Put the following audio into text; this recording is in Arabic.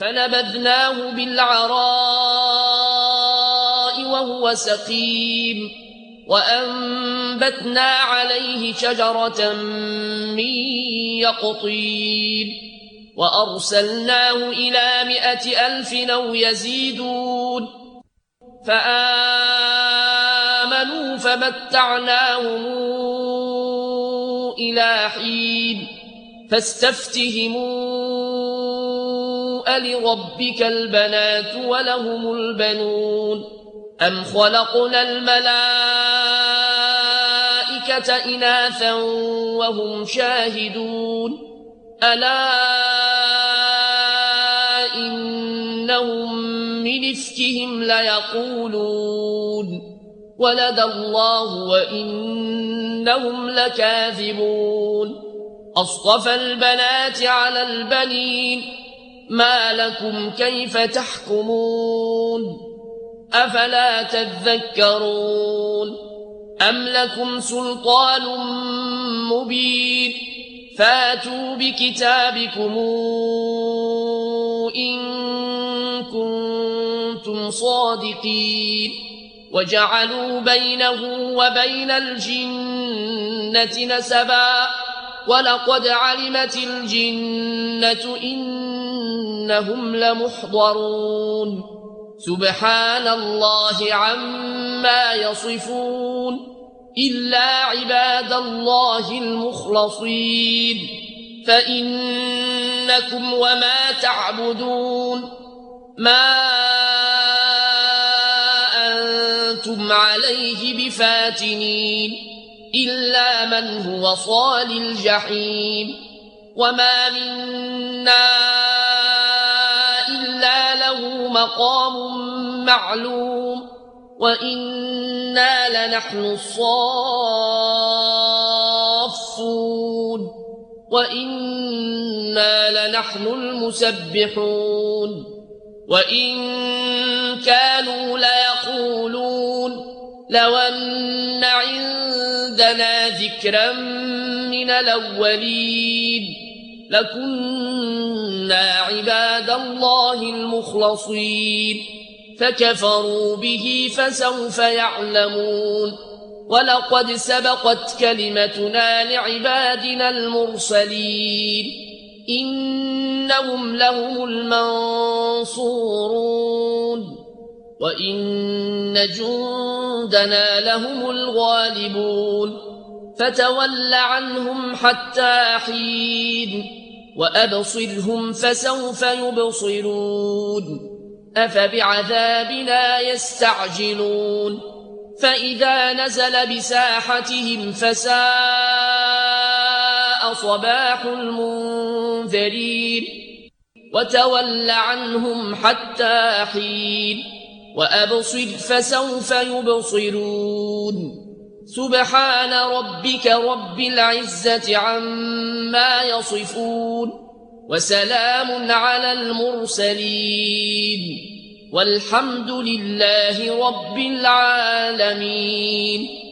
فنبذناه بالعراء وهو سقيم وأنبتنا عليه شجرة من يقطين وأرسلناه إلى 100,000 أو يزيدون فآمنوا فمتعناهم إلى حين فاستفتهموا ألربك البنات ولهم البنون أم خلقنا الملائكة إناثا وهم شاهدون ألا إنهم من إفكهم ليقولون ولد الله وإنهم لكاذبون أصطفى البنات على البنين ما لكم كيف تحكمون أفلا تذكرون أم لكم سلطان مبين فاتوا بكتابكم إن كنتم صادقين وجعلوا بينه وبين الجنة نسبا ولقد علمت الجنة إنهم لمحضرون سبحان الله عما يصفون إلا عباد الله المخلصين فإنكم وما تعبدون ما أنتم عليه بفاتنين إلا من هو صال الجحيم وما منا إلا له مقام معلوم وإنا لنحن الصافون وإنا لنحن المسبحون وإن كانوا ليقولون لو أن عندنا ذكرا من الأولين لكنا عباد الله المخلصين فكفروا به فسوف يعلمون ولقد سبقت كلمتنا لعبادنا المرسلين إنهم لهم المنصورون وإن جندنا لهم الغالبون فتول عنهم حتى حين وأبصرهم فسوف يبصرون أفبعذابنا يستعجلون فإذا نزل بساحتهم فساء صباح المنذرين وتول عنهم حتى حين وأبصر فسوف يبصرون سبحان ربك رب العزة عما يصفون وسلام على المرسلين والحمد لله رب العالمين.